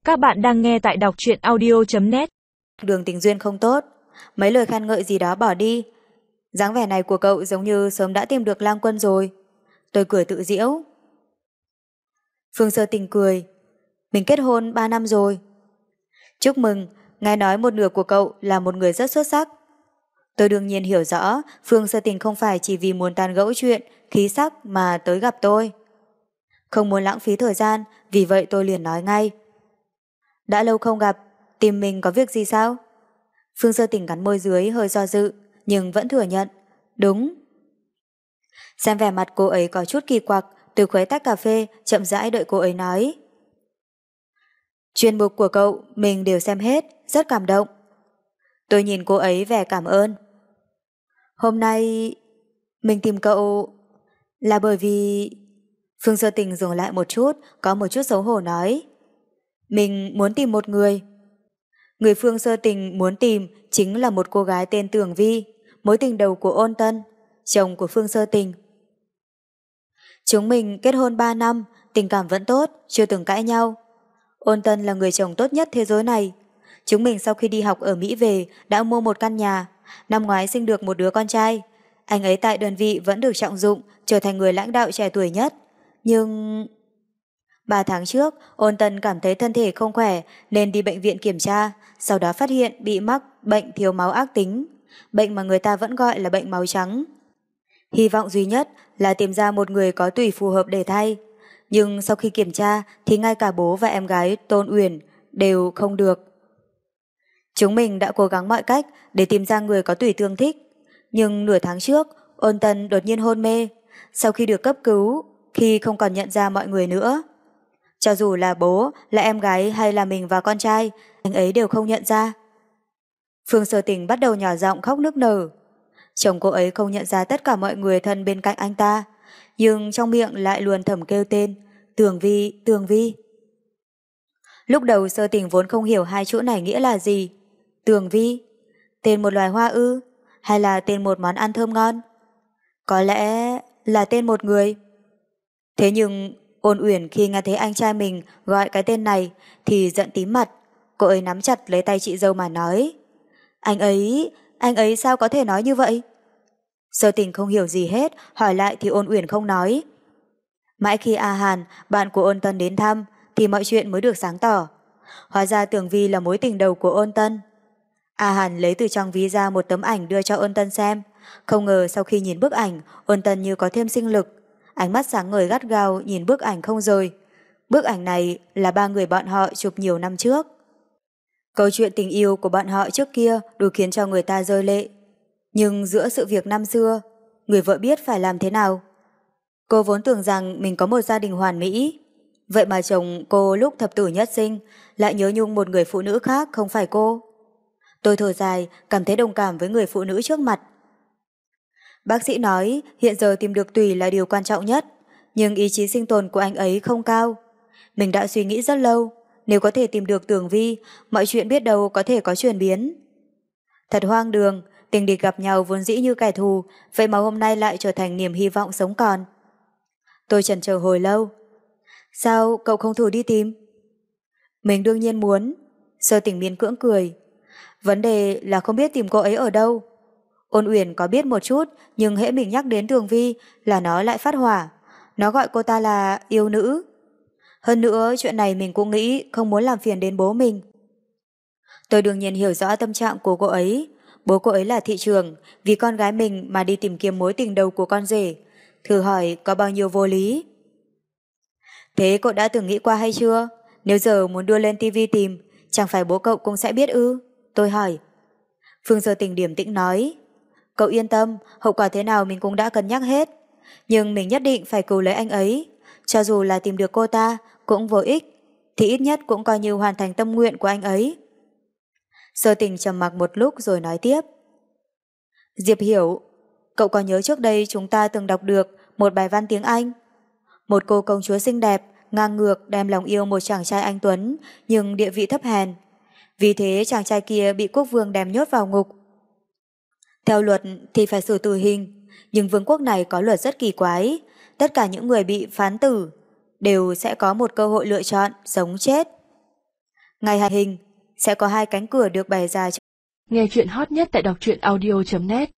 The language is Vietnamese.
Các bạn đang nghe tại đọc truyện audio.net. Đường tình duyên không tốt, mấy lời khen ngợi gì đó bỏ đi. Dáng vẻ này của cậu giống như sớm đã tìm được lang quân rồi. Tôi cười tự giễu. Phương Sơ Tình cười. Mình kết hôn 3 năm rồi. Chúc mừng, nghe nói một nửa của cậu là một người rất xuất sắc. Tôi đương nhiên hiểu rõ Phương Sơ Tình không phải chỉ vì muốn tán gẫu chuyện, khí sắc mà tới gặp tôi. Không muốn lãng phí thời gian, vì vậy tôi liền nói ngay. Đã lâu không gặp, tìm mình có việc gì sao? Phương Sơ Tình cắn môi dưới hơi do dự, nhưng vẫn thừa nhận. Đúng. Xem vẻ mặt cô ấy có chút kỳ quặc, tôi khuấy tách cà phê, chậm rãi đợi cô ấy nói. Chuyên mục của cậu, mình đều xem hết, rất cảm động. Tôi nhìn cô ấy vẻ cảm ơn. Hôm nay, mình tìm cậu là bởi vì... Phương Sơ Tình dừng lại một chút, có một chút xấu hổ nói. Mình muốn tìm một người. Người Phương Sơ Tình muốn tìm chính là một cô gái tên Tường Vi, mối tình đầu của Ôn Tân, chồng của Phương Sơ Tình. Chúng mình kết hôn 3 năm, tình cảm vẫn tốt, chưa từng cãi nhau. Ôn Tân là người chồng tốt nhất thế giới này. Chúng mình sau khi đi học ở Mỹ về đã mua một căn nhà, năm ngoái sinh được một đứa con trai. Anh ấy tại đơn vị vẫn được trọng dụng, trở thành người lãnh đạo trẻ tuổi nhất. Nhưng... 3 tháng trước, Ôn Tân cảm thấy thân thể không khỏe nên đi bệnh viện kiểm tra, sau đó phát hiện bị mắc bệnh thiếu máu ác tính, bệnh mà người ta vẫn gọi là bệnh máu trắng. Hy vọng duy nhất là tìm ra một người có tủy phù hợp để thay, nhưng sau khi kiểm tra thì ngay cả bố và em gái Tôn Uyển đều không được. Chúng mình đã cố gắng mọi cách để tìm ra người có tủy tương thích, nhưng nửa tháng trước, Ôn Tân đột nhiên hôn mê, sau khi được cấp cứu, khi không còn nhận ra mọi người nữa. Cho dù là bố, là em gái hay là mình và con trai, anh ấy đều không nhận ra. Phương Sơ Tình bắt đầu nhỏ giọng khóc nức nở. Chồng cô ấy không nhận ra tất cả mọi người thân bên cạnh anh ta, nhưng trong miệng lại luôn thầm kêu tên Tường Vi, Tường Vi. Lúc đầu Sơ Tình vốn không hiểu hai chữ này nghĩa là gì. Tường Vi, tên một loài hoa ư, hay là tên một món ăn thơm ngon? Có lẽ là tên một người. Thế nhưng Ôn Uyển khi nghe thấy anh trai mình gọi cái tên này thì giận tím mặt. Cô ấy nắm chặt lấy tay chị dâu mà nói. Anh ấy sao có thể nói như vậy? Sơ Tình không hiểu gì hết, hỏi lại thì Ôn Uyển không nói. Mãi khi A Hàn, bạn của Ôn Tân đến thăm thì mọi chuyện mới được sáng tỏ. Hóa ra Tường Vi là mối tình đầu của Ôn Tân. A Hàn lấy từ trong ví ra một tấm ảnh đưa cho Ôn Tân xem. Không ngờ sau khi nhìn bức ảnh, Ôn Tân như có thêm sinh lực. Ánh mắt sáng ngời gắt gao nhìn bức ảnh không rời. Bức ảnh này là 3 người bọn họ chụp nhiều năm trước. Câu chuyện tình yêu của bọn họ trước kia đủ khiến cho người ta rơi lệ. Nhưng giữa sự việc năm xưa, người vợ biết phải làm thế nào. Cô vốn tưởng rằng mình có một gia đình hoàn mỹ. Vậy mà chồng cô lúc thập tử nhất sinh lại nhớ nhung một người phụ nữ khác không phải cô. Tôi thở dài, cảm thấy đồng cảm với người phụ nữ trước mặt. Bác sĩ nói hiện giờ tìm được tủy là điều quan trọng nhất, nhưng ý chí sinh tồn của anh ấy không cao. Mình đã suy nghĩ rất lâu, nếu có thể tìm được Tường Vi, mọi chuyện biết đâu có thể có chuyển biến. Thật hoang đường, tình địch gặp nhau vốn dĩ như kẻ thù, vậy mà hôm nay lại trở thành niềm hy vọng sống còn. Tôi chần chờ hồi lâu. Sao cậu không thử đi tìm? Mình đương nhiên muốn. Sơ Tình miễn cưỡng cười. Vấn đề là không biết tìm cô ấy ở đâu. Ôn Uyển có biết một chút, nhưng hễ mình nhắc đến Tường Vi là nó lại phát hỏa. Nó gọi cô ta là yêu nữ. Hơn nữa chuyện này mình cũng nghĩ không muốn làm phiền đến bố mình. Tôi đương nhiên hiểu rõ tâm trạng của cô ấy. Bố cô ấy là thị trường, vì con gái mình mà đi tìm kiếm mối tình đầu của con rể. Thử hỏi có bao nhiêu vô lý. Thế cậu đã từng nghĩ qua hay chưa? Nếu giờ muốn đưa lên tivi tìm, chẳng phải bố cậu cũng sẽ biết ư? Tôi hỏi. Phương Sơ Tình điềm tĩnh nói. Cậu yên tâm, hậu quả thế nào mình cũng đã cân nhắc hết. Nhưng mình nhất định phải cứu lấy anh ấy. Cho dù là tìm được cô ta cũng vô ích, thì ít nhất cũng coi như hoàn thành tâm nguyện của anh ấy. Sơ Tình trầm mặc một lúc rồi nói tiếp. Diệp Hiểu, cậu có nhớ trước đây chúng ta từng đọc được một bài văn tiếng Anh? Một cô công chúa xinh đẹp, ngang ngược đem lòng yêu một chàng trai anh tuấn, nhưng địa vị thấp hèn. Vì thế chàng trai kia bị quốc vương đem nhốt vào ngục. Theo luật thì phải xử tử hình, nhưng vương quốc này có luật rất kỳ quái. Tất cả những người bị phán tử đều sẽ có một cơ hội lựa chọn sống chết. Ngày hành hình, sẽ có 2 cánh cửa được bày ra. Nghe chuyện hot nhất tại đọc truyện audio.net